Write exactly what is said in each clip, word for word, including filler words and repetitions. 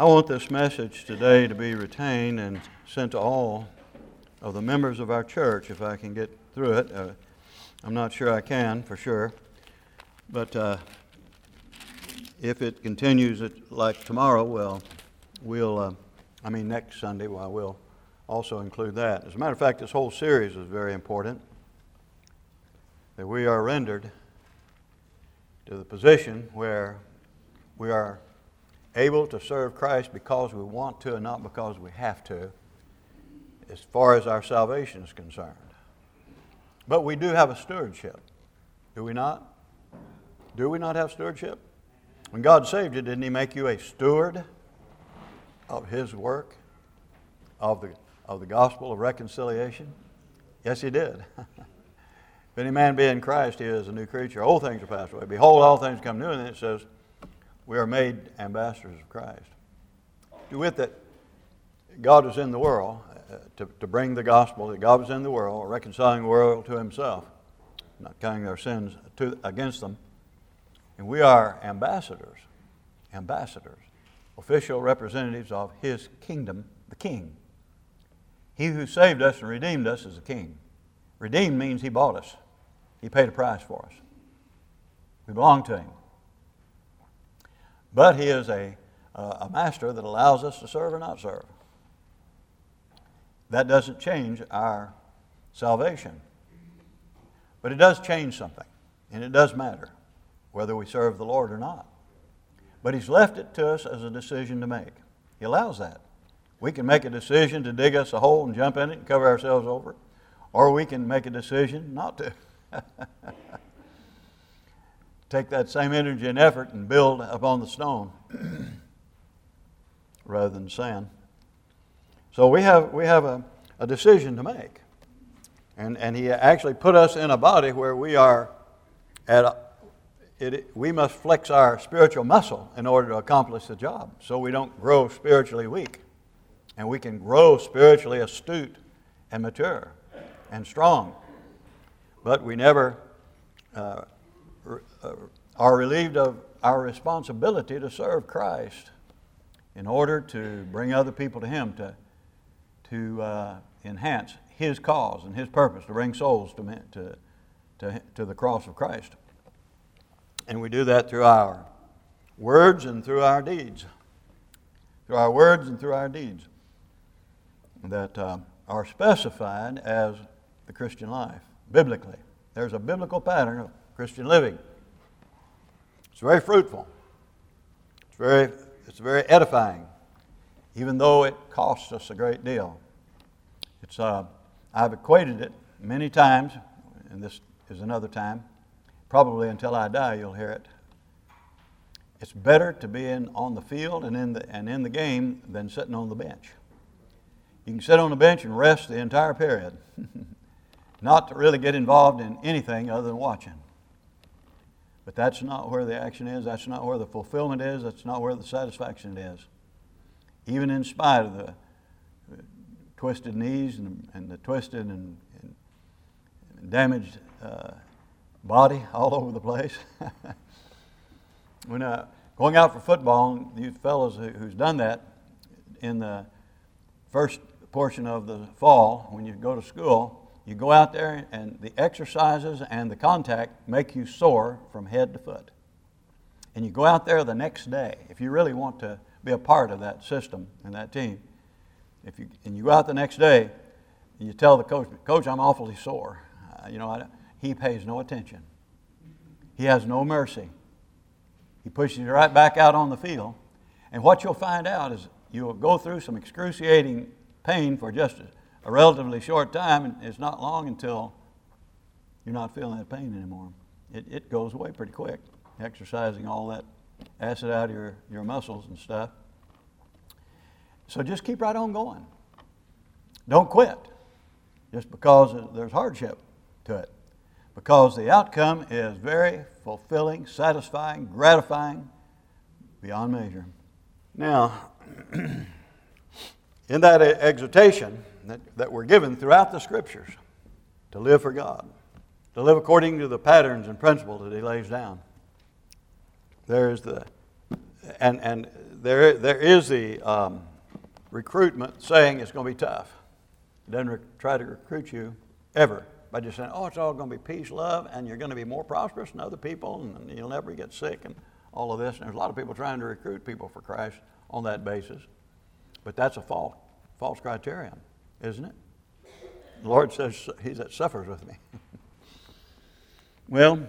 I want this message today to be retained and sent to all of the members of our church, if I can get through it. Uh, I'm not sure I can, for sure. But uh, if it continues it like tomorrow, well, we'll, uh, I mean next Sunday, well, we'll also include that. As a matter of fact, this whole series is very important, that we are rendered to the position where we are able to serve Christ because we want to and not because we have to, as far as our salvation is concerned. But we do have a stewardship, do we not? Do we not have stewardship? When God saved you, didn't He make you a steward of His work, of the, of the gospel of reconciliation? Yes, He did. If any man be in Christ, he is a new creature. Old things are passed away. Behold, all things come new. And then it says, we are made ambassadors of Christ. With it, God was in the world uh, to, to bring the gospel that God was in the world, reconciling the world to Himself, not counting their sins to, against them. And we are ambassadors, ambassadors, official representatives of His kingdom, the King. He who saved us and redeemed us is the King. Redeemed means He bought us. He paid a price for us. We belong to Him. But He is a, uh, a master that allows us to serve or not serve. That doesn't change our salvation. But it does change something. And it does matter whether we serve the Lord or not. But He's left it to us as a decision to make. He allows that. We can make a decision to dig us a hole and jump in it and cover ourselves over it. Or we can make a decision not to. Take that same energy and effort and build upon the stone rather than sand. So we have we have a, a decision to make. And and He actually put us in a body where we are at a, it, we must flex our spiritual muscle in order to accomplish the job, so we don't grow spiritually weak. And we can grow spiritually astute and mature and strong. But we never uh, uh, are relieved of our responsibility to serve Christ in order to bring other people to Him, to, to uh, enhance His cause and His purpose, to bring souls to, to, to, to the cross of Christ. And we do that through our words and through our deeds. Through our words and through our deeds that uh, are specified as the Christian life, biblically. There's a biblical pattern of Christian living. It's very fruitful. It's very, it's very edifying, even though it costs us a great deal. It's uh, I've equated it many times, and this is another time. Probably until I die, you'll hear it. It's better to be in on the field and in the and in the game than sitting on the bench. You can sit on the bench and rest the entire period, not to really get involved in anything other than watching. But that's not where the action is. That's not where the fulfillment is. That's not where the satisfaction is. Even in spite of the twisted knees and, and the twisted and, and damaged uh, body all over the place. When uh, going out for football, you fellows who, who's done that in the first portion of the fall, when you go to school, you go out there and the exercises and the contact make you sore from head to foot. And you go out there the next day, if you really want to be a part of that system and that team, if you and you go out the next day, and you tell the coach, Coach, I'm awfully sore. Uh, you know, I, he pays no attention. He has no mercy. He pushes you right back out on the field. And what you'll find out is you'll go through some excruciating pain for just a, a relatively short time, and it's not long until you're not feeling that pain anymore. It, it goes away pretty quick, exercising all that acid out of your, your muscles and stuff. So just keep right on going. Don't quit just because there's hardship to it, because the outcome is very fulfilling, satisfying, gratifying, beyond measure. Now, in that exhortation that, that we're given throughout the Scriptures to live for God, to live according to the patterns and principles that He lays down, there is the, and, and there, there is the um, recruitment saying it's going to be tough. It doesn't re- try to recruit you ever by just saying, oh, it's all going to be peace, love, and you're going to be more prosperous than other people, and you'll never get sick, and all of this. And there's a lot of people trying to recruit people for Christ on that basis. But that's a false, false criterion, isn't it? The Lord says he that suffers with me. Well,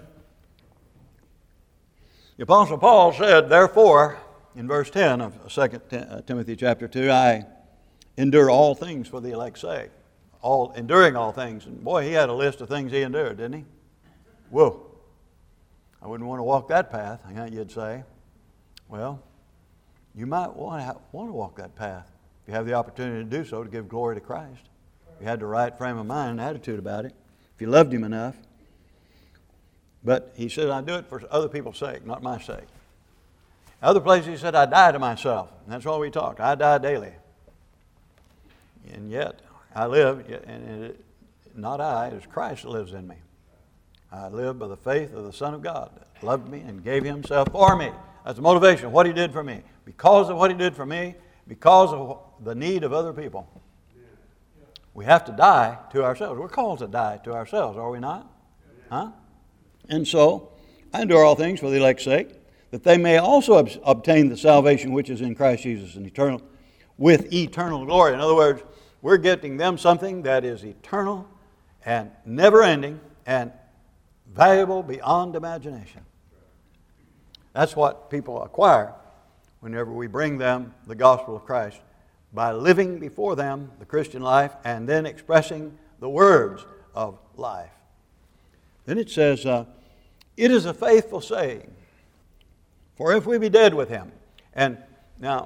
the Apostle Paul said, therefore, in verse ten of Second Timothy chapter two, I endure all things for the elect's sake. All, enduring all things. And boy, he had a list of things he endured, didn't he? Whoa. I wouldn't want to walk that path, you'd say. Well, you might want to, want to walk that path if you have the opportunity to do so, to give glory to Christ. If you had the right frame of mind and attitude about it, if you loved Him enough. But he said, I do it for other people's sake, not my sake. Other places he said, I die to myself. And that's all we talked. I die daily. And yet, I live, and it, not I, it is Christ that lives in me. I live by the faith of the Son of God that loved me and gave Himself for me. That's the motivation of what He did for me. Because of what He did for me, because of the need of other people. We have to die to ourselves. We're called to die to ourselves, are we not? Huh? And so, I endure all things for the elect's sake, that they may also ob- obtain the salvation which is in Christ Jesus and eternal, with eternal glory. In other words, we're getting them something that is eternal and never-ending and valuable beyond imagination. That's what people acquire whenever we bring them the gospel of Christ, by living before them the Christian life and then expressing the words of life. Then it says, uh, it is a faithful saying, for if we be dead with Him, and now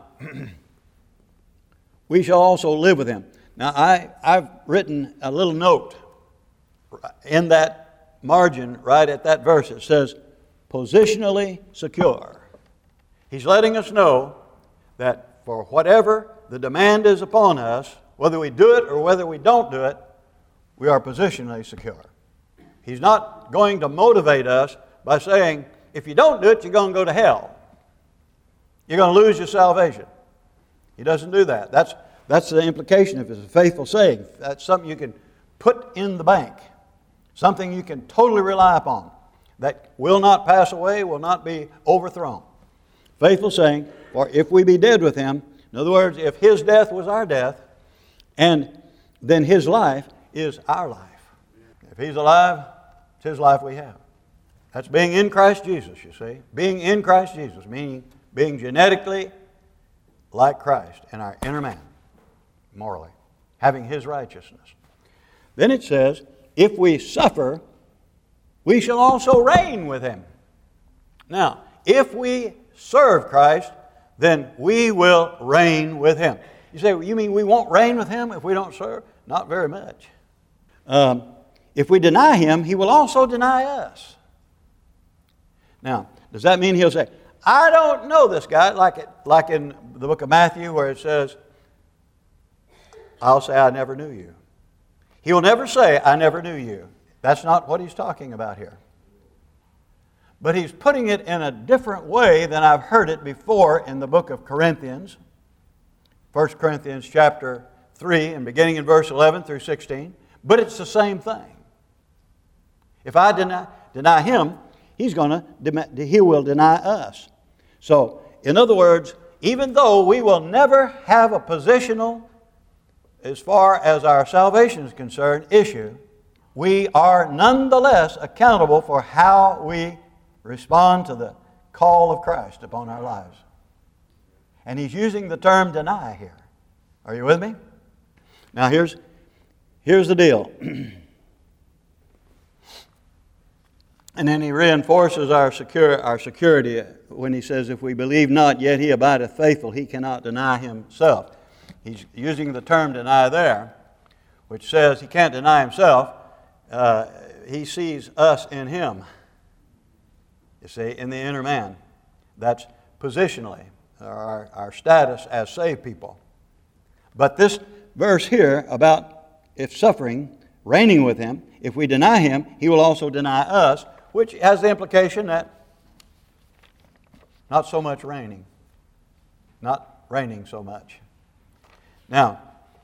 we shall also live with Him. Now I, I've written a little note in that margin right at that verse. It says, positionally secure. He's letting us know that for whatever the demand is upon us, whether we do it or whether we don't do it, we are positionally secure. He's not going to motivate us by saying, if you don't do it, you're going to go to hell. You're going to lose your salvation. He doesn't do that. That's, that's the implication if it's a faithful saying. That's something you can put in the bank. Something you can totally rely upon. That will not pass away, will not be overthrown. Faithful saying, for if we be dead with Him, in other words, if His death was our death, and then His life is our life. If He's alive, it's His life we have. That's being in Christ Jesus, you see. Being in Christ Jesus, meaning being genetically like Christ in our inner man, morally, having His righteousness. Then it says, if we suffer, we shall also reign with Him. Now, if we serve Christ, then we will reign with Him. You say, well, you mean we won't reign with Him if we don't serve? Not very much. Um, if we deny Him, He will also deny us. Now, does that mean He'll say, I don't know this guy, like it, like in the book of Matthew where it says, I'll say I never knew you. He will never say, I never knew you. That's not what He's talking about here. But He's putting it in a different way than I've heard it before in the book of Corinthians. First Corinthians chapter three, and beginning in verse eleven through sixteen. But it's the same thing. If I deny, deny Him, He's going to, He will deny us. So, in other words, even though we will never have a positional, as far as our salvation is concerned, issue, we are nonetheless accountable for how we respond to the call of Christ upon our lives. And he's using the term deny here. Are you with me? Now here's, here's the deal. And then he reinforces our secure, our security when he says, if we believe not, yet he abideth faithful, he cannot deny himself. He's using the term deny there, which says he can't deny himself. Uh, he sees us in him. You see, in the inner man. That's positionally our, our status as saved people. But this verse here about if suffering, reigning with him, if we deny him, he will also deny us, which has the implication that not so much reigning, not raining so much. Now,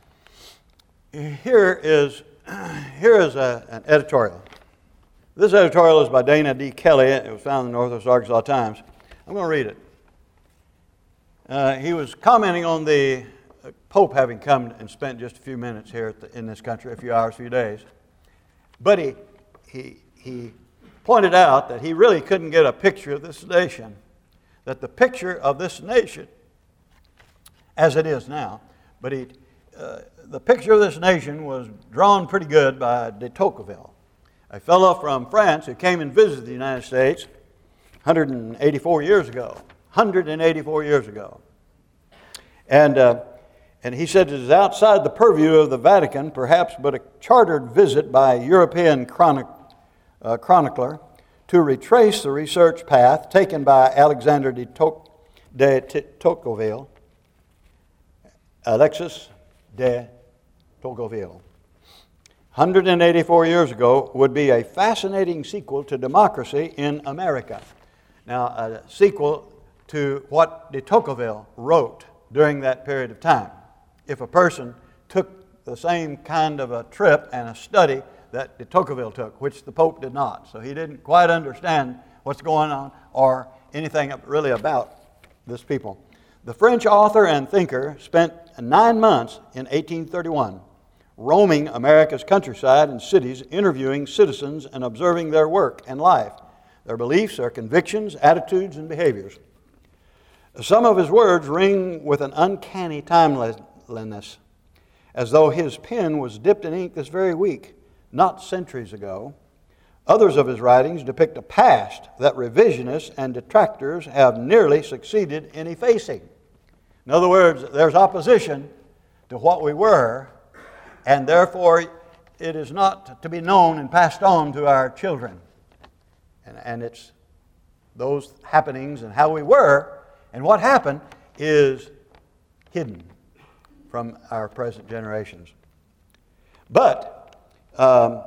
here is, here is a, an editorial. This editorial is by Dana D. Kelly. It was found in the Northwest Arkansas Times. I'm going to read it. Uh, he was commenting on the Pope having come and spent just a few minutes here at the, in this country, a few hours, a few days. But he, he, he pointed out that he really couldn't get a picture of this nation, that the picture of this nation, as it is now, but he, uh, the picture of this nation was drawn pretty good by de Tocqueville, a fellow from France who came and visited the United States one hundred eighty-four years ago. one hundred eighty-four years ago. And, uh, and he said it is outside the purview of the Vatican, perhaps but a chartered visit by a European chronic, uh, chronicler to retrace the research path taken by Alexander de, Toc- de T- Tocqueville, Alexis de Tocqueville. one hundred eighty-four years ago would be a fascinating sequel to Democracy in America. Now, a sequel to what de Tocqueville wrote during that period of time. If a person took the same kind of a trip and a study that de Tocqueville took, which the Pope did not. So he didn't quite understand what's going on or anything really about this people. The French author and thinker spent nine months in eighteen thirty-one roaming America's countryside and cities, interviewing citizens and observing their work and life, their beliefs, their convictions, attitudes, and behaviors. Some of his words ring with an uncanny timeliness, as though his pen was dipped in ink this very week, not centuries ago. Others of his writings depict a past that revisionists and detractors have nearly succeeded in effacing. In other words, there's opposition to what we were, and therefore it is not to be known and passed on to our children. And, and it's those happenings and how we were and what happened is hidden from our present generations. But, um,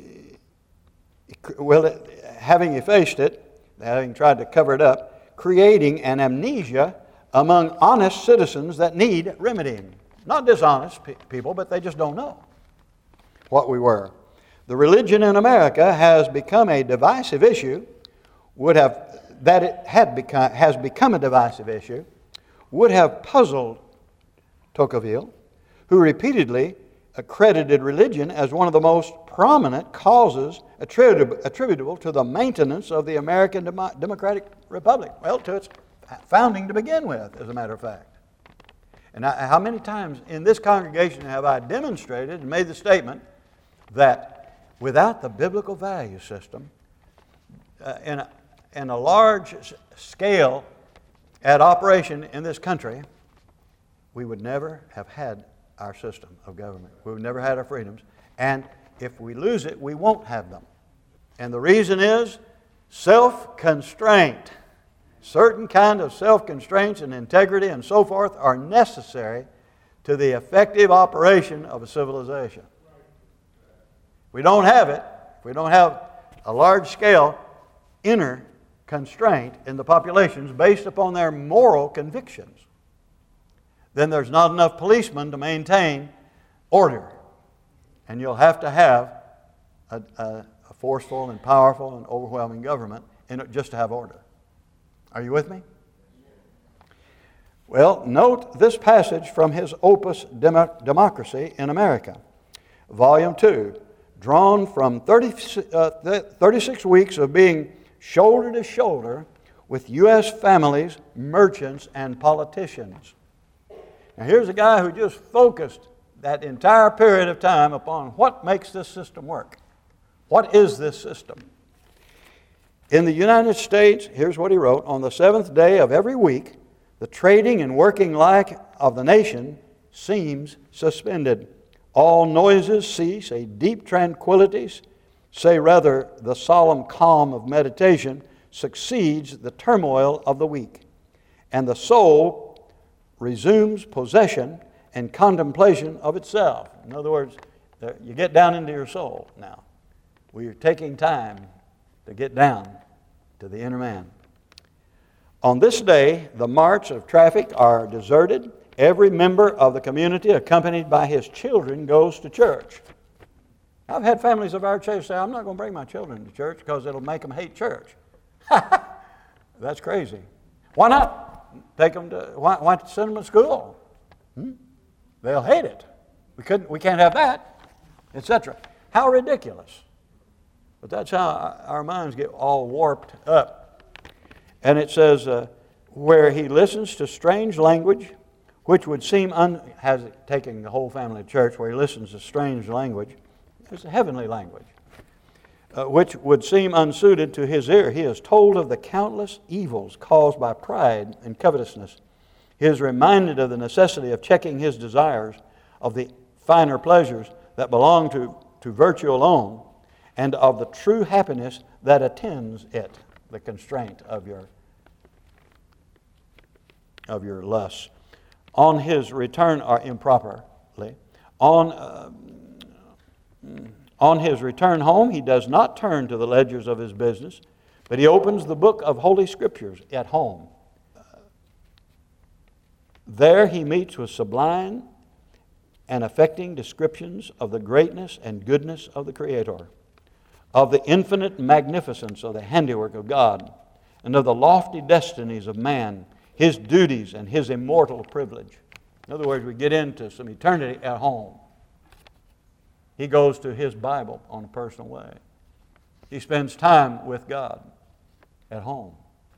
well, it, having effaced it, having tried to cover it up, creating an amnesia among honest citizens that need remedying. Not dishonest pe- people, but they just don't know what we were. The religion in America has become a divisive issue, would have that it had become has become a divisive issue, would have puzzled Tocqueville, who repeatedly accredited religion as one of the most prominent causes attributable, attributable to the maintenance of the American Demo- Democratic Republic. Well, to its founding to begin with, as a matter of fact. And I, how many times in this congregation have I demonstrated and made the statement that without the biblical value system, uh, in, a, in a large scale at operation in this country, we would never have had our system of government. We would never had our freedoms. And if we lose it, we won't have them. And the reason is self-constraint. Certain kind of self-constraints and integrity and so forth are necessary to the effective operation of a civilization. If we don't have it, if we don't have a large-scale inner constraint in the populations based upon their moral convictions, then there's not enough policemen to maintain order. And you'll have to have a, a, a forceful and powerful and overwhelming government in it just to have order. Are you with me? Well, note this passage from his opus Demo- Democracy in America, Volume two, drawn from thirty, uh, thirty-six weeks of being shoulder to shoulder with U S families, merchants, and politicians. Now here's a guy who just focused that entire period of time upon what makes this system work. What is this system? In the United States, here's what he wrote, on the seventh day of every week, the trading and working life of the nation seems suspended. All noises cease, a deep tranquility, say rather the solemn calm of meditation, succeeds the turmoil of the week. And the soul resumes possession and contemplation of itself. In other words, you get down into your soul now. We're taking time to get down to the inner man. On this day, the marts of traffic are deserted. Every member of the community, accompanied by his children, goes to church. I've had families of our church say, I'm not going to bring my children to church because it'll make them hate church. That's crazy. Why not take them to, why, why send them to school? Hmm? They'll hate it. We couldn't, we can't have that, et cetera. How ridiculous. But that's how our minds get all warped up. And it says, uh, where he listens to strange language, which would seem, un, has taking the whole family to church, where he listens to strange language, it's a heavenly language, uh, which would seem unsuited to his ear. He is told of the countless evils caused by pride and covetousness. He is reminded of the necessity of checking his desires of the finer pleasures that belong to, to virtue alone, and of the true happiness that attends it, the constraint of your, of your lusts. On his return, or improperly, on, uh, on his return home, he does not turn to the ledgers of his business, but he opens the book of Holy Scriptures at home. There he meets with sublime and affecting descriptions of the greatness and goodness of the Creator, of the infinite magnificence of the handiwork of God, and of the lofty destinies of man, his duties and his immortal privilege. In other words, we get into some eternity at home. He goes to his Bible on a personal way. He spends time with God at home.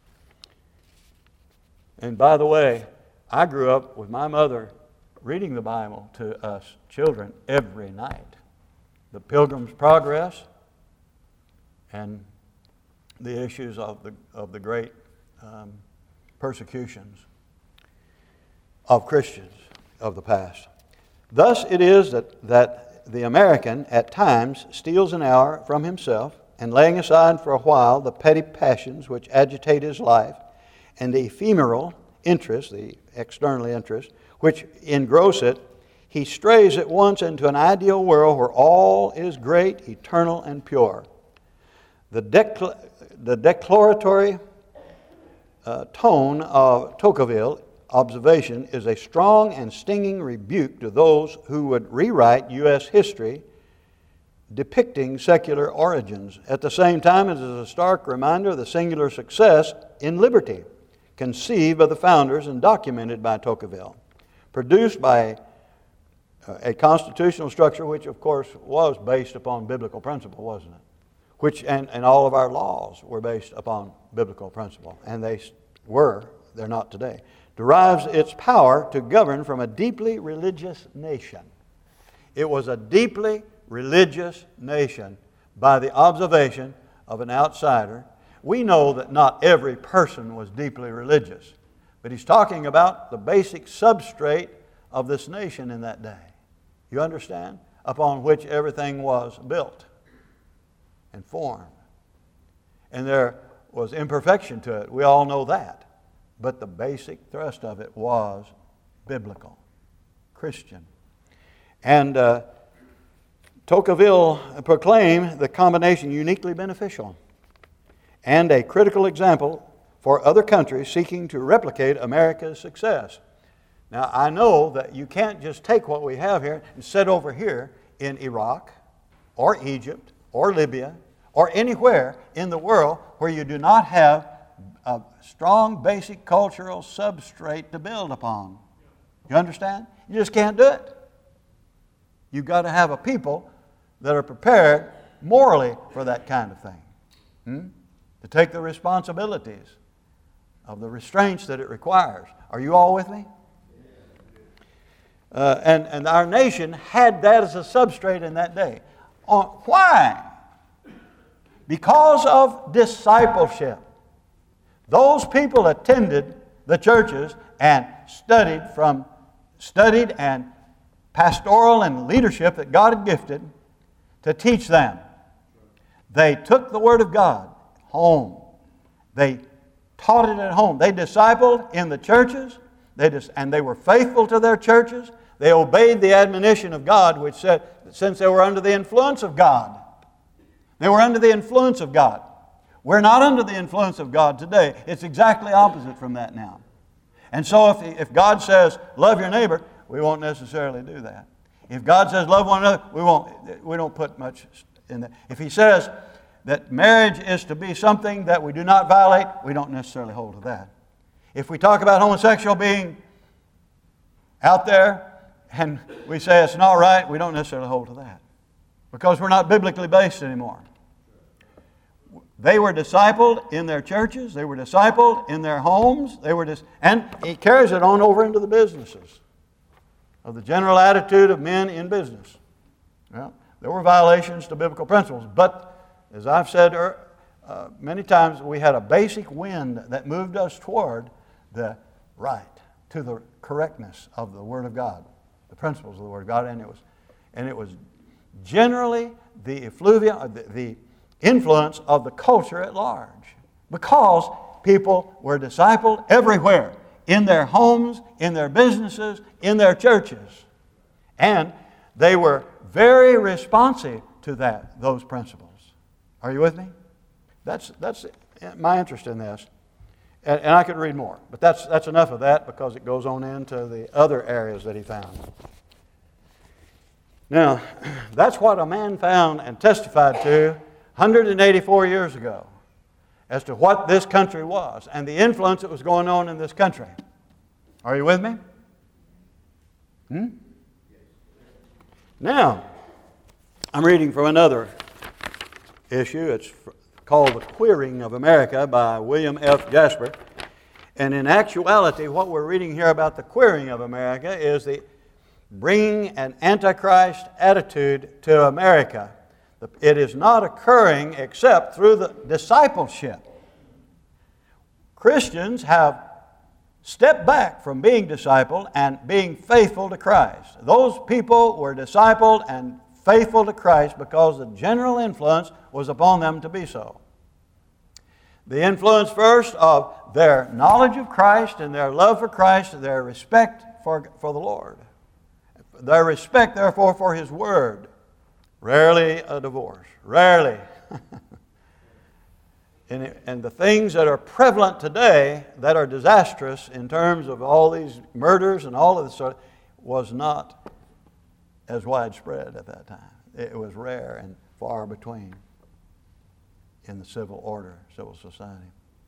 And by the way, I grew up with my mother reading the Bible to us children every night. The Pilgrim's Progress and the issues of the, of the great um, persecutions of Christians of the past. Thus it is that, that the American at times steals an hour from himself, and laying aside for a while the petty passions which agitate his life and the ephemeral interest, the external interest, which engross it, he strays at once into an ideal world where all is great, eternal, and pure. The, decla- the declaratory uh, tone of Tocqueville's observation is a strong and stinging rebuke to those who would rewrite U S history depicting secular origins. At the same time, it is a stark reminder of the singular success in liberty, conceived by the founders and documented by Tocqueville, produced by a constitutional structure which, of course, was based upon biblical principle, wasn't it? Which and, and all of our laws were based upon biblical principle, and they were, they're not today. Derives its power to govern from a deeply religious nation. It was a deeply religious nation by the observation of an outsider. We know that not every person was deeply religious, but he's talking about the basic substrate of this nation in that day. You understand? Upon which everything was built and formed. And there was imperfection to it. We all know that. But the basic thrust of it was biblical, Christian. And uh, Tocqueville proclaimed the combination uniquely beneficial and a critical example for other countries seeking to replicate America's success. Now, I know that you can't just take what we have here and set over here in Iraq or Egypt or Libya or anywhere in the world where you do not have a strong basic cultural substrate to build upon. You understand? You just can't do it. You've got to have a people that are prepared morally for that kind of thing. Hmm? To take the responsibilities of the restraints that it requires. Are you all with me? Uh, and, and our nation had that as a substrate in that day. Uh, why? Because of discipleship. Those people attended the churches and studied from studied and pastoral and leadership that God had gifted to teach them. They took the Word of God home. They taught it at home. They discipled in the churches, they dis- and they were faithful to their churches. They obeyed the admonition of God, which said that since they were under the influence of God, they were under the influence of God. We're not under the influence of God today. It's exactly opposite from that now. And so if, if God says, love your neighbor, we won't necessarily do that. If God says, love one another, we won't. We don't put much in that. If He says that marriage is to be something that we do not violate, we don't necessarily hold to that. If we talk about homosexual being out there and we say it's not right, we don't necessarily hold to that. Because we're not biblically based anymore. They were discipled in their churches. They were discipled in their homes. They were dis- and He carries it on over into the businesses of the general attitude of men in business. Well, there were violations to biblical principles, but as I've said uh, many times, we had a basic wind that moved us toward the right, to the correctness of the Word of God, the principles of the Word of God, and it was, and it was generally the effluvium, the, the influence of the culture at large, because people were discipled everywhere, in their homes, in their businesses, in their churches. And they were very responsive to that, those principles. Are you with me? That's, that's my interest in this. And, and I could read more, but that's, that's enough of that because it goes on into the other areas that he found. Now, that's what a man found and testified to one hundred eighty-four years ago as to what this country was and the influence that was going on in this country. Are you with me? Hmm? Now, I'm reading from another issue. It's called The Queering of America by William F. Jasper. And in actuality, what we're reading here about the queering of America is the bringing an Antichrist attitude to America. It is not occurring except through the discipleship. Christians have stepped back from being discipled and being faithful to Christ. Those people were discipled and faithful to Christ because the general influence was upon them to be so. The influence first of their knowledge of Christ and their love for Christ, their respect for, for the Lord. Their respect, therefore, for His Word. Rarely a divorce. Rarely. and, it, and the things that are prevalent today that are disastrous in terms of all these murders and all of this sort was not as widespread at that time. It was rare and far between in the civil order, civil society.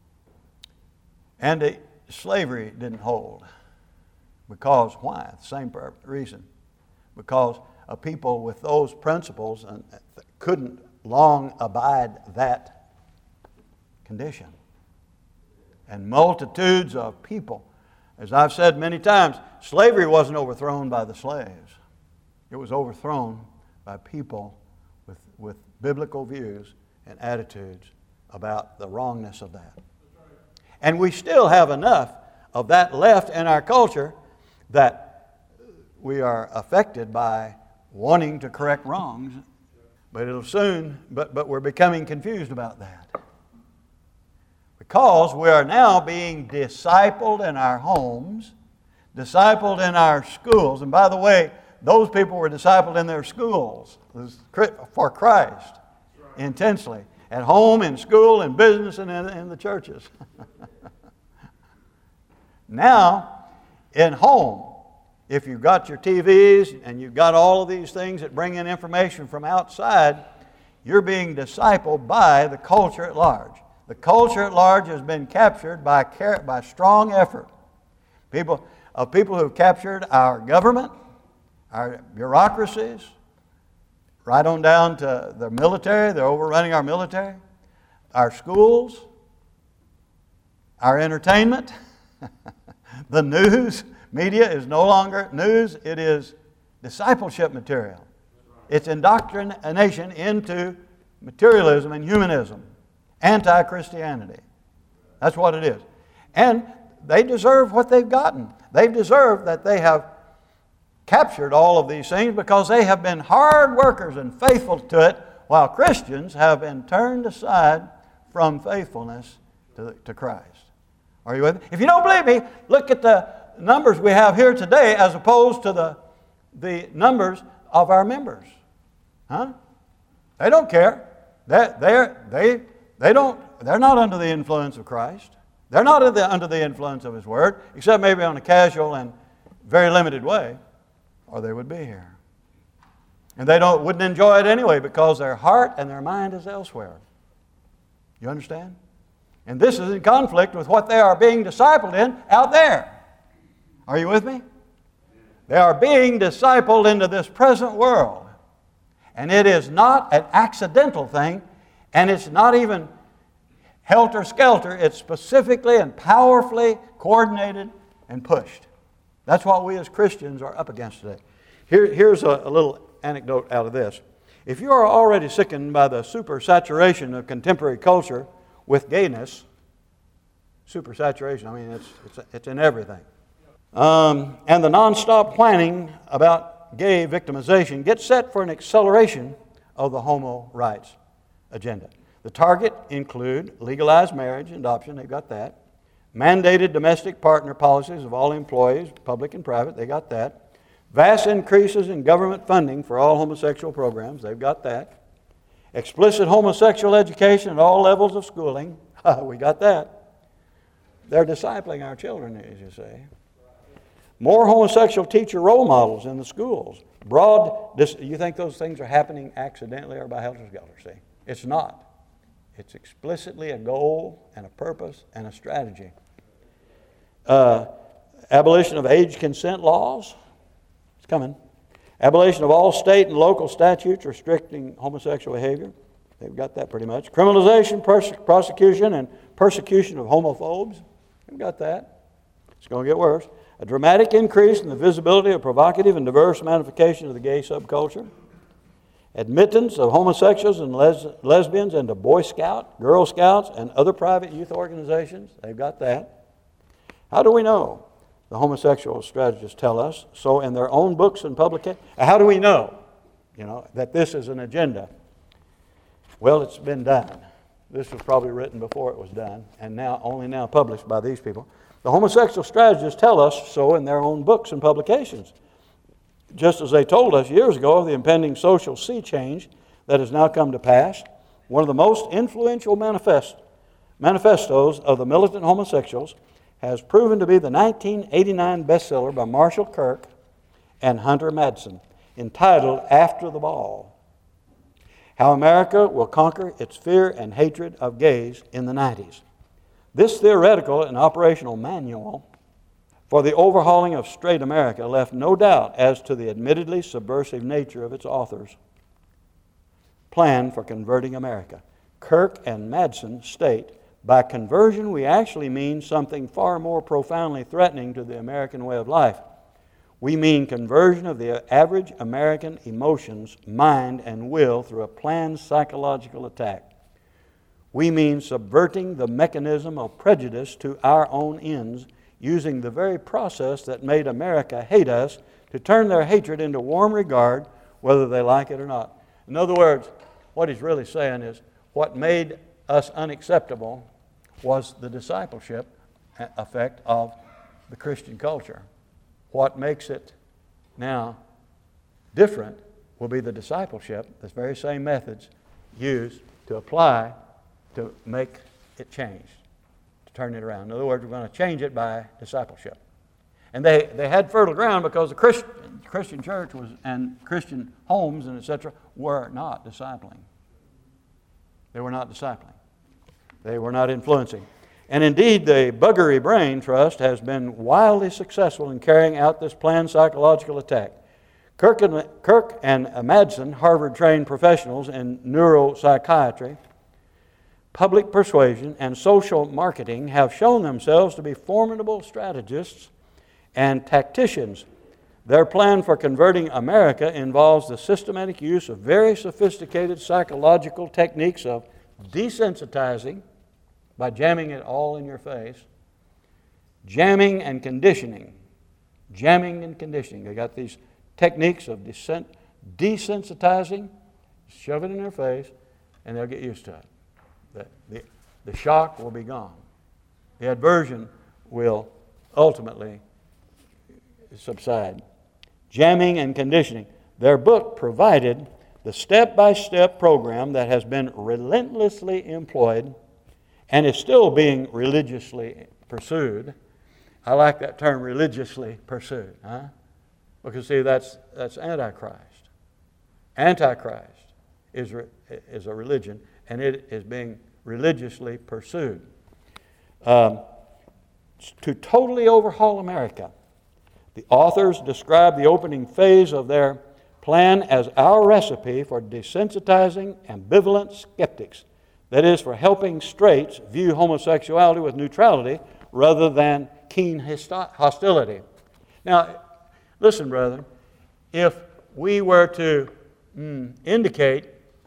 And it, slavery didn't hold. Because, why? The same reason. Because a people with those principles and couldn't long abide that condition. And multitudes of people, as I've said many times, slavery wasn't overthrown by the slaves. It was overthrown by people with, with biblical views and attitudes about the wrongness of that. And we still have enough of that left in our culture that we are affected by wanting to correct wrongs, but it'll soon, but, but we're becoming confused about that. Because we are now being discipled in our homes, discipled in our schools, and by the way, those people were discipled in their schools for Christ intensely, at home, in school, in business, and in, in the churches. Now, in home, if you've got your T Vs and you've got all of these things that bring in information from outside, you're being discipled by the culture at large. The culture at large has been captured by, by strong effort. People, of people who have captured our government, our bureaucracies, right on down to the military. They're overrunning our military, our schools, our entertainment, the news. Media is no longer news, it is discipleship material. It's indoctrination into materialism and humanism, anti-Christianity. That's what it is. And they deserve what they've gotten. They've deserved that they have captured all of these things because they have been hard workers and faithful to it, while Christians have been turned aside from faithfulness to, to Christ. Are you with me? If you don't believe me, look at the numbers we have here today as opposed to the, the numbers of our members. Huh? They don't care. They, they're, they, They don't, they're not under the influence of Christ. They're not under the, under the influence of His Word, except maybe on a casual and very limited way, or they would be here. And they don't, wouldn't enjoy it anyway because their heart and their mind is elsewhere. You understand? And this is in conflict with what they are being discipled in out there. Are you with me? They are being discipled into this present world. And it is not an accidental thing, and it's not even helter-skelter. It's specifically and powerfully coordinated and pushed. That's what we as Christians are up against today. Here, here's a, a little anecdote out of this. If you are already sickened by the supersaturation of contemporary culture with gayness, supersaturation, I mean, it's, it's, it's in everything, um, and the nonstop planning about gay victimization, get set for an acceleration of the homo rights agenda. The target include legalized marriage and adoption, they've got that. Mandated domestic partner policies of all employees, public and private, they got that. Vast increases in government funding for all homosexual programs, they've got that. Explicit homosexual education at all levels of schooling, we got that. They're discipling our children, as you say. More homosexual teacher role models in the schools. Broad, dis- you think those things are happening accidentally or by helter-skelter? See, it's not. It's explicitly a goal and a purpose and a strategy. Uh, abolition of age consent laws. It's coming. Abolition of all state and local statutes restricting homosexual behavior. They've got that pretty much. Criminalization, pers- prosecution, and persecution of homophobes. They've got that. It's going to get worse. A dramatic increase in the visibility of provocative and diverse manifestation of the gay subculture. Admittance of homosexuals and les- lesbians into Boy Scout, Girl Scouts, and other private youth organizations. They've got that. How do we know? The homosexual strategists tell us so in their own books and publications. How do we know, you know, that this is an agenda? Well, it's been done. This was probably written before it was done, and now only now published by these people. The homosexual strategists tell us so in their own books and publications. Just as they told us years ago of the impending social sea change that has now come to pass, one of the most influential manifest, manifestos of the militant homosexuals has proven to be the nineteen eighty-nine bestseller by Marshall Kirk and Hunter Madsen, entitled After the Ball: How America Will Conquer Its Fear and Hatred of Gays in the nineties. This theoretical and operational manual for the overhauling of straight America left no doubt as to the admittedly subversive nature of its authors' plan for converting America. Kirk and Madsen state, by conversion we actually mean something far more profoundly threatening to the American way of life. We mean conversion of the average American emotions, mind, and will through a planned psychological attack. We mean subverting the mechanism of prejudice to our own ends, using the very process that made America hate us to turn their hatred into warm regard, whether they like it or not. In other words, what he's really saying is what made us unacceptable was the discipleship effect of the Christian culture. What makes it now different will be the discipleship, the very same methods used to apply to make it change, to turn it around. In other words, we're going to change it by discipleship. And they, they had fertile ground because the Christian, Christian church was and Christian homes and et cetera were not discipling. They were not discipling. They were not influencing. And indeed, the Buggery Brain Trust has been wildly successful in carrying out this planned psychological attack. Kirk and, Kirk and Madsen, Harvard-trained professionals in neuropsychiatry, public persuasion, and social marketing, have shown themselves to be formidable strategists and tacticians. Their plan for converting America involves the systematic use of very sophisticated psychological techniques of desensitizing, by jamming it all in your face, jamming and conditioning. Jamming and conditioning. They got these techniques of descent, desensitizing, shove it in their face, and they'll get used to it. The, the, the shock will be gone. The aversion will ultimately subside. Jamming and conditioning. Their book provided the step-by-step program that has been relentlessly employed and is still being religiously pursued. I like that term, religiously pursued. Huh? Because, see, that's, that's Antichrist. Antichrist is, re, is a religion, and it is being religiously pursued. Um, to totally overhaul America, the authors describe the opening phase of their plan as our recipe for desensitizing ambivalent skeptics. That is, for helping straights view homosexuality with neutrality rather than keen hostility. Now, listen, brethren, if we were to mm, indicate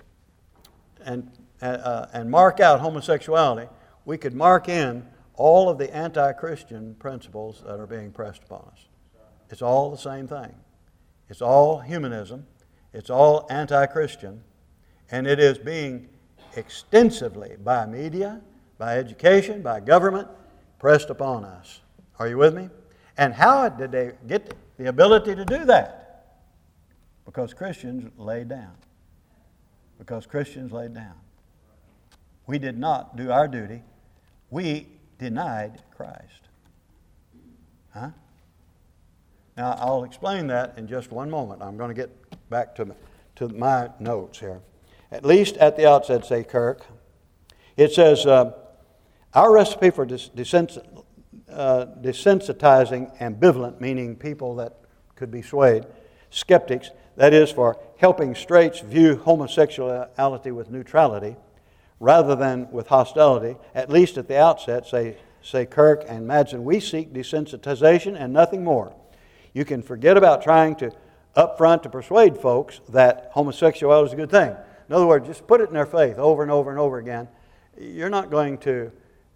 and, uh, and mark out homosexuality, we could mark in all of the anti-Christian principles that are being pressed upon us. It's all the same thing. It's all humanism. It's all anti-Christian. And it is being extensively by media, by education, by government, pressed upon us. Are you with me? And how did they get the ability to do that? Because Christians laid down. Because Christians laid down. We did not do our duty. We denied Christ. Huh? Now, I'll explain that in just one moment. I'm going to get back to, to my notes here. At least at the outset, say Kirk. It says, uh, our recipe for dis- desens- uh, desensitizing ambivalent, meaning people that could be swayed, skeptics, that is, for helping straights view homosexuality with neutrality rather than with hostility, at least at the outset, say, say Kirk and Madsen, we seek desensitization and nothing more. You can forget about trying to up front to persuade folks that homosexuality is a good thing. In other words, just put it in their faith over and over and over again. You're not going to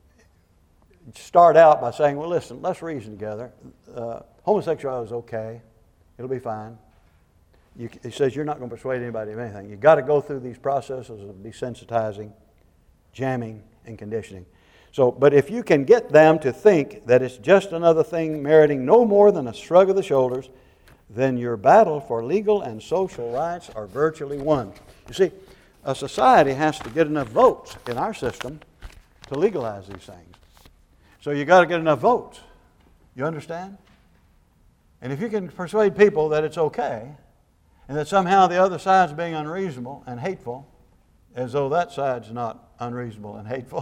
start out by saying, well, listen, let's reason together. Uh, homosexuality is okay. It'll be fine. You, he says you're not going to persuade anybody of anything. You've got to go through these processes of desensitizing, jamming, and conditioning. So, but if you can get them to think that it's just another thing meriting no more than a shrug of the shoulders, then your battle for legal and social rights are virtually won. You see, a society has to get enough votes in our system to legalize these things. So you got to get enough votes. You understand? And if you can persuade people that it's okay, and that somehow the other side's being unreasonable and hateful, as though that side's not unreasonable and hateful,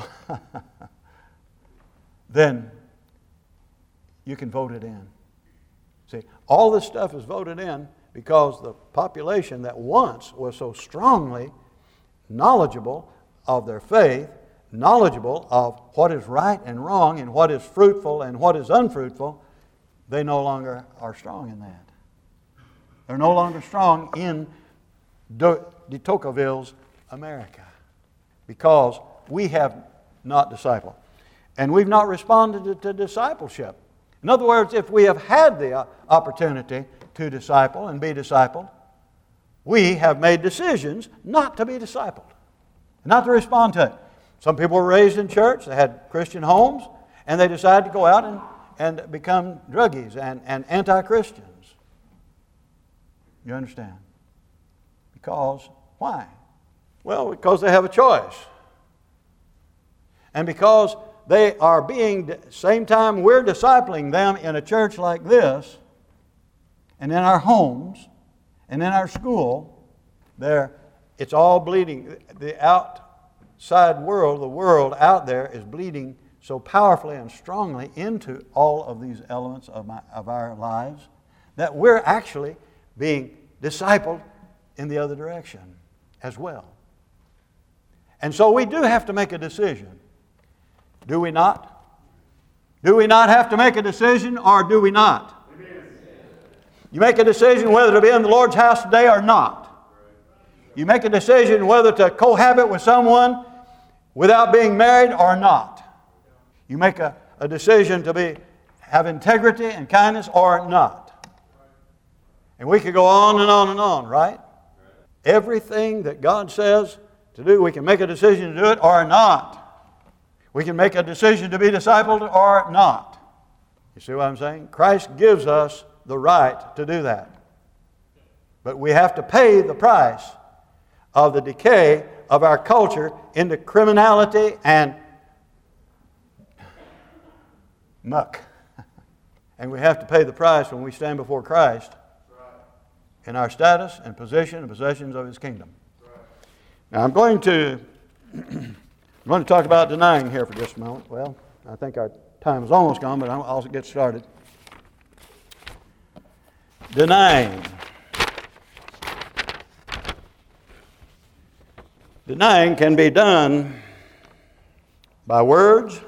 then you can vote it in. See, all this stuff is voted in because the population that once was so strongly knowledgeable of their faith, knowledgeable of what is right and wrong and what is fruitful and what is unfruitful, they no longer are strong in that. They're no longer strong in de, de Tocqueville's America because we have not discipled. And we've not responded to discipleship. In other words, if we have had the opportunity to disciple and be discipled, we have made decisions not to be discipled, not to respond to it. Some people were raised in church, they had Christian homes, and they decided to go out and, and become druggies and, and anti-Christians. You understand? Because, why? Well, because they have a choice. And because they are being, same time we're discipling them in a church like this, and in our homes, and in our school, there, it's all bleeding. The outside world, the world out there is bleeding so powerfully and strongly into all of these elements of, my, of our lives that we're actually being discipled in the other direction as well. And so we do have to make a decision. Do we not? Do we not have to make a decision, or do we not? Amen. You make a decision whether to be in the Lord's house today or not. You make a decision whether to cohabit with someone without being married or not. You make a, a decision to be have integrity and kindness or not. And we could go on and on and on, right? Everything that God says to do, we can make a decision to do it or not. We can make a decision to be discipled or not. You see what I'm saying? Christ gives us the right to do that. But we have to pay the price of the decay of our culture into criminality and muck. And we have to pay the price when we stand before Christ in our status and position and possessions of His kingdom. Now I'm going to I'm going to talk about denying here for just a moment. Well, I think our time is almost gone, but I'll, I'll get started. Denying. Denying can be done by words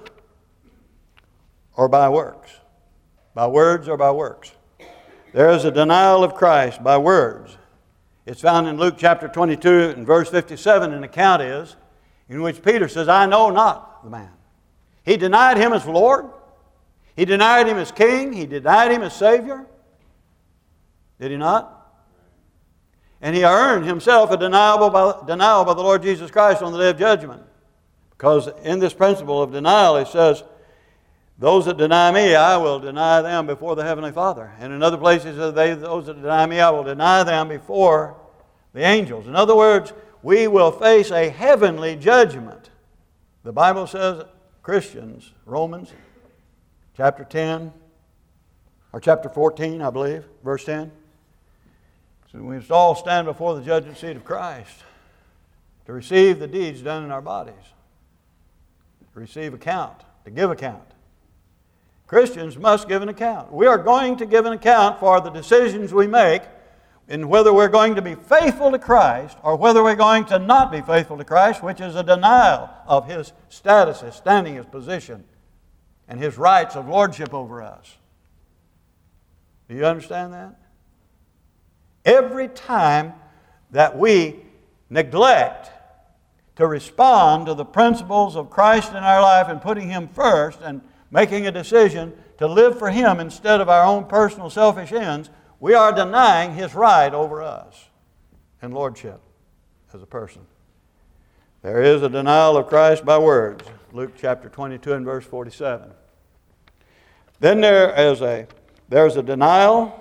or by works. By words or by works. There is a denial of Christ by words. It's found in Luke chapter twenty-two and verse fifty-seven. An account is in which Peter says, I know not the man. He denied Him as Lord. He denied Him as King. He denied Him as Savior. Did he not? And he earned himself a denial by, denial by the Lord Jesus Christ on the day of judgment. Because in this principle of denial, it says, those that deny me, I will deny them before the Heavenly Father. And in other places, it says, they, those that deny me, I will deny them before the angels. In other words, we will face a heavenly judgment. The Bible says, Christians, Romans chapter ten, or chapter fourteen, I believe, verse ten. So we must all stand before the judgment seat of Christ to receive the deeds done in our bodies, to receive account, to give account. Christians must give an account. We are going to give an account for the decisions we make in whether we're going to be faithful to Christ or whether we're going to not be faithful to Christ, which is a denial of His status, His standing, His position, and His rights of lordship over us. Do you understand that? Every time that we neglect to respond to the principles of Christ in our life and putting Him first and making a decision to live for Him instead of our own personal selfish ends, we are denying His right over us and lordship as a person. There is a denial of Christ by words. Luke chapter twenty-two and verse forty-seven. Then there is a there's a denial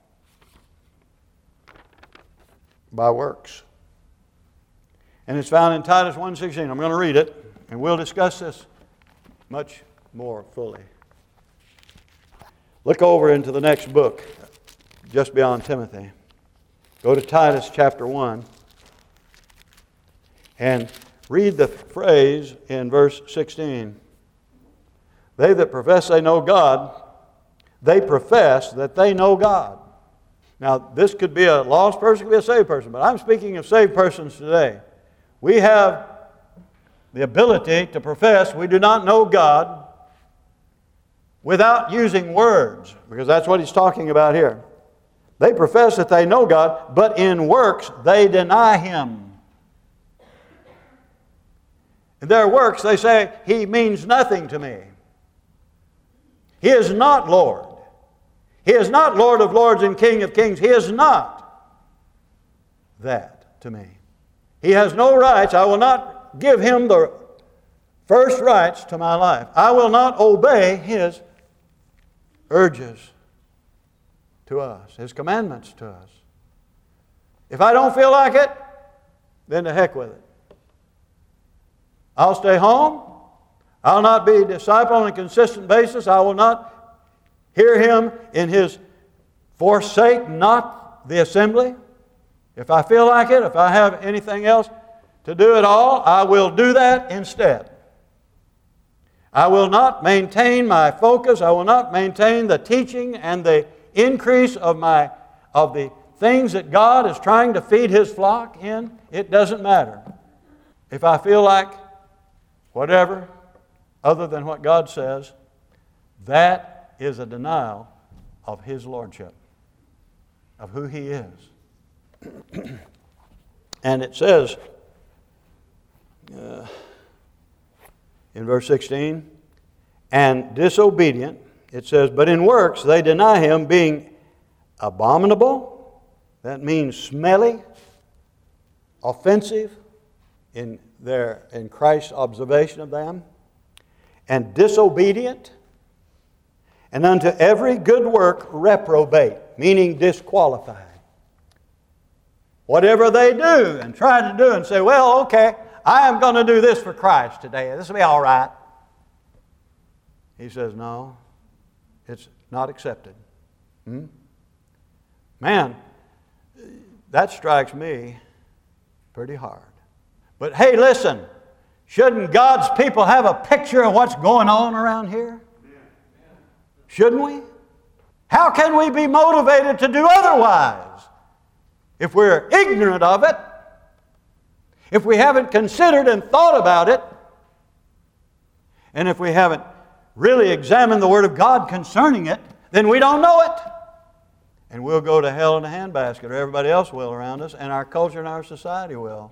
by works. And it's found in Titus one sixteen. I'm going to read it, and we'll discuss this much more fully. Look over into the next book, just beyond Timothy. Go to Titus chapter one and read the phrase in verse sixteen. They that profess they know God, they profess that they know God. Now, this could be a lost person, could be a saved person, but I'm speaking of saved persons today. We have the ability to profess we do not know God without using words, because that's what he's talking about here. They profess that they know God, but in works they deny Him. In their works they say, He means nothing to me. He is not Lord. He is not Lord of lords and King of kings. He is not that to me. He has no rights. I will not give Him the first rights to my life. I will not obey His urges to us, His commandments to us. If I don't feel like it, then to heck with it. I'll stay home. I'll not be a disciple on a consistent basis. I will not hear Him in His forsake not the assembly. If I feel like it, if I have anything else to do at all, I will do that instead. I will not maintain my focus. I will not maintain the teaching and the increase of my of the things that God is trying to feed His flock in. It doesn't matter. If I feel like whatever other than what God says, that is a denial of His lordship, of who He is. And it says uh, in verse sixteen, and disobedient, it says, but in works they deny Him, being abominable, that means smelly, offensive in their in Christ's observation of them, and disobedient, and unto every good work reprobate, meaning disqualified. whatever they do and try to do and say, well, okay, I am going to do this for Christ today. This will be all right. He says, no, it's not accepted. Hmm? Man, that strikes me pretty hard. But hey, listen, shouldn't God's people have a picture of what's going on around here? Shouldn't we? How can we be motivated to do otherwise if we're ignorant of it, if we haven't considered and thought about it, and if we haven't really examined the Word of God concerning it, then we don't know it. And we'll go to hell in a handbasket, or everybody else will around us, and our culture and our society will.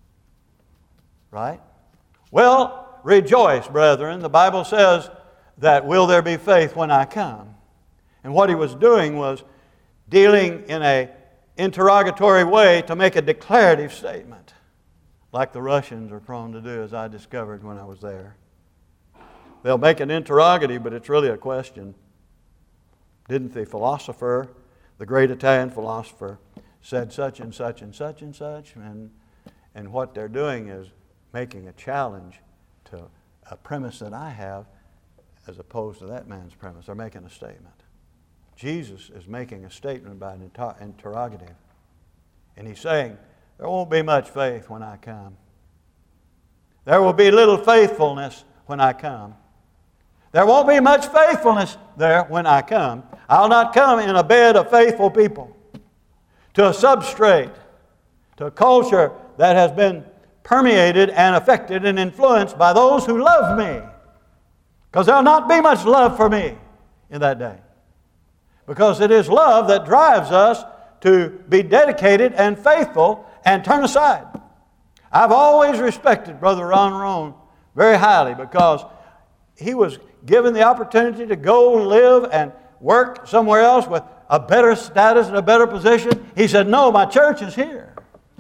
Right? Well, rejoice, brethren. The Bible says that will there be faith when I come? And what he was doing was dealing in an interrogatory way to make a declarative statement, like the Russians are prone to do, as I discovered when I was there. They'll make an interrogative, but it's really a question. Didn't the philosopher, the great Italian philosopher, said such and such and such and such? And, and what they're doing is making a challenge to a premise that I have as opposed to that man's premise. They're making a statement. Jesus is making a statement by an inter- interrogative. And he's saying, there won't be much faith when I come. There will be little faithfulness when I come. There won't be much faithfulness there when I come. I'll not come in a bed of faithful people to a substrate, to a culture that has been permeated and affected and influenced by those who love me. Because there'll not be much love for me in that day. Because it is love that drives us to be dedicated and faithful and turn aside. I've always respected Brother Ron Rohn very highly because he was given the opportunity to go live and work somewhere else with a better status and a better position. He said, no, my church is here.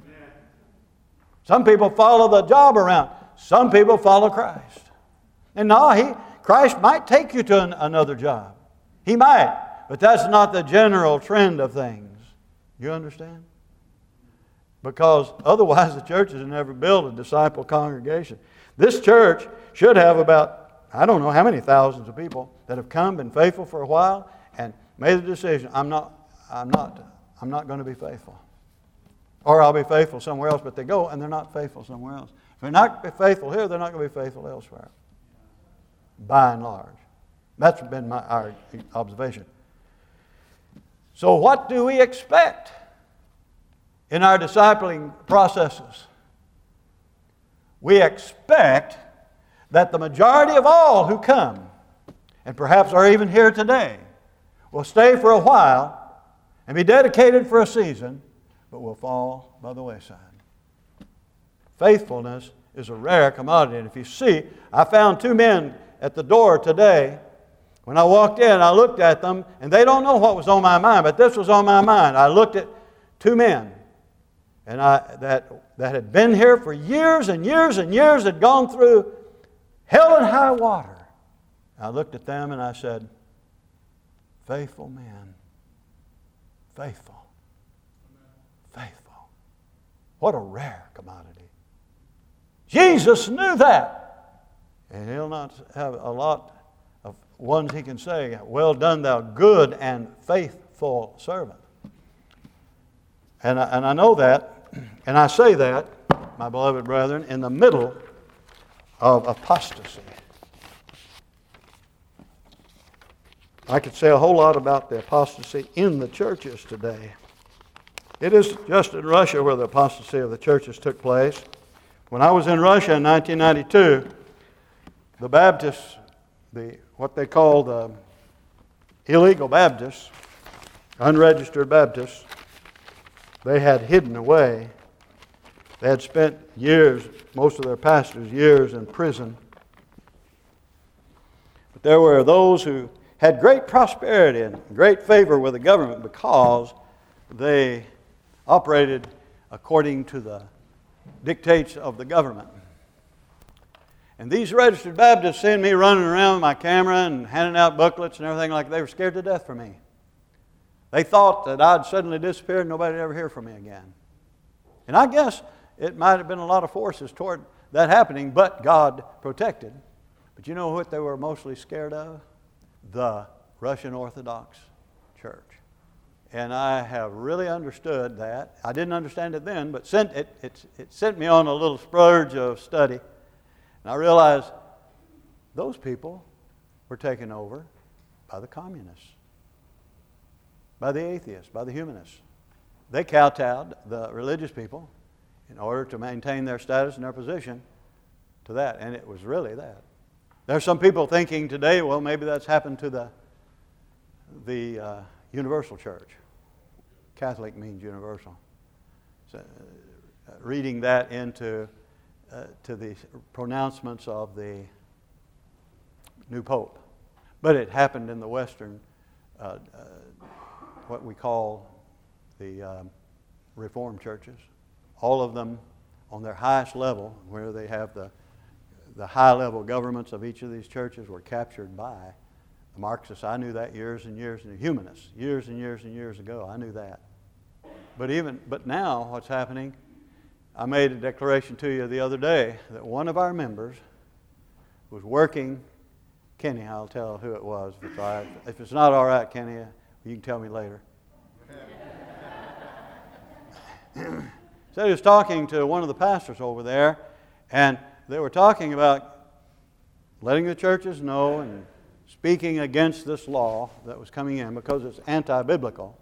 Some people follow the job around. Some people follow Christ. And no, he, Christ might take you to an, another job. He might. But that's not the general trend of things. You understand? Because otherwise the church has never built a disciple congregation. This church should have about, I don't know how many thousands of people that have come, been faithful for a while, and made the decision, I'm not, I'm not, I'm not going to be faithful. Or I'll be faithful somewhere else, but they go and they're not faithful somewhere else. If they're not faithful here, they're not going to be faithful elsewhere. By and large. That's been my our observation. So what do we expect in our discipling processes? We expect that the majority of all who come, and perhaps are even here today, will stay for a while and be dedicated for a season, but will fall by the wayside. Faithfulness is a rare commodity. And if you see, I found two men at the door today. When I walked in, I looked at them, and they don't know what was on my mind, but this was on my mind. I looked at two men and I, that, that had been here for years and years and years, had gone through hell and high water. I looked at them and I said, faithful men, faithful, faithful. What a rare commodity. Jesus knew that. And He'll not have a lot of ones He can say, well done, thou good and faithful servant. And I, and I know that, and I say that, my beloved brethren, in the middle of apostasy. I could say a whole lot about the apostasy in the churches today. It isn't just in Russia where the apostasy of the churches took place. When I was in Russia in nineteen ninety-two, the Baptists, the what they called the illegal Baptists, unregistered Baptists, they had hidden away. They had spent years, most of their pastors, years in prison. But there were those who had great prosperity and great favor with the government because they operated according to the dictates of the government. And these registered Baptists seen me running around with my camera and handing out booklets and everything like that. They were scared to death for me. They thought that I'd suddenly disappear and nobody would ever hear from me again. And I guess it might have been a lot of forces toward that happening, but God protected. But you know what they were mostly scared of? The Russian Orthodox Church. And I have really understood that. I didn't understand it then, but sent it, it, it sent me on a little splurge of study. And I realized those people were taken over by the communists, by the atheists, by the humanists. They kowtowed the religious people in order to maintain their status and their position to that. And it was really that. There are some people thinking today, well, maybe that's happened to the, the uh, Universal Church. Catholic means universal. So, uh, reading that into uh, to the pronouncements of the new Pope. But it happened in the Western, uh, uh, what we call the um, Reformed churches. All of them on their highest level, where they have the, the high-level governments of each of these churches, were captured by the Marxists. I knew that years and years, and humanists, years and years and years ago. I knew that. But even but now, what's happening? I made a declaration to you the other day that one of our members was working. Kenny, I'll tell who it was if it's all right. If it's not all right, Kenny, you can tell me later. So he was talking to one of the pastors over there, and they were talking about letting the churches know and speaking against this law that was coming in because it's anti-biblical.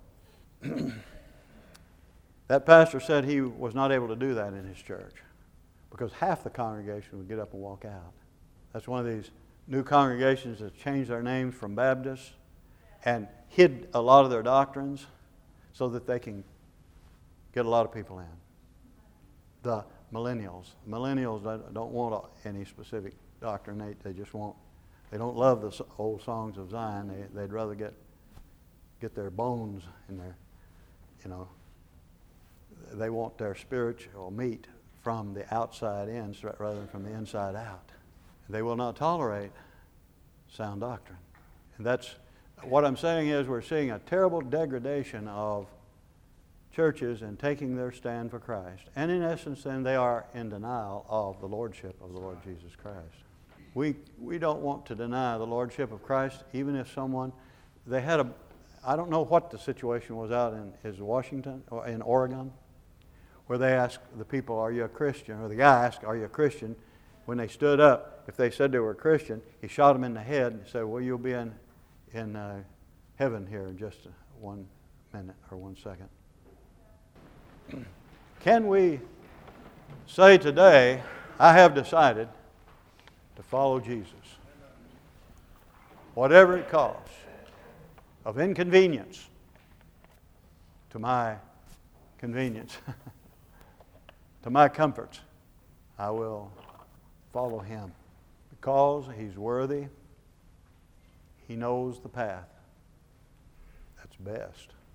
That pastor said he was not able to do that in his church because half the congregation would get up and walk out. That's one of these new congregations that changed their names from Baptists and hid a lot of their doctrines so that they can get a lot of people in. The millennials. Millennials don't want any specific doctrine. They, they just want, they don't love the old songs of Zion. They, they'd rather get get their bones in their, you know, they want their spiritual meat from the outside in rather than from the inside out. They will not tolerate sound doctrine. And that's, what I'm saying is we're seeing a terrible degradation of churches and taking their stand for Christ. And in essence, then, they are in denial of the lordship of the Lord Jesus Christ. We we don't want to deny the lordship of Christ, even if someone, they had a, I don't know what the situation was out in, is Washington, or in Oregon, where they asked the people, are you a Christian? Or the guy asked, are you a Christian? When they stood up, if they said they were a Christian, he shot them in the head and said, well, you'll be in, in uh, heaven here in just one minute or one second. Can we say today, I have decided to follow Jesus, whatever it costs, of inconvenience to my convenience, to my comforts, I will follow Him because He's worthy. He knows the path that's best.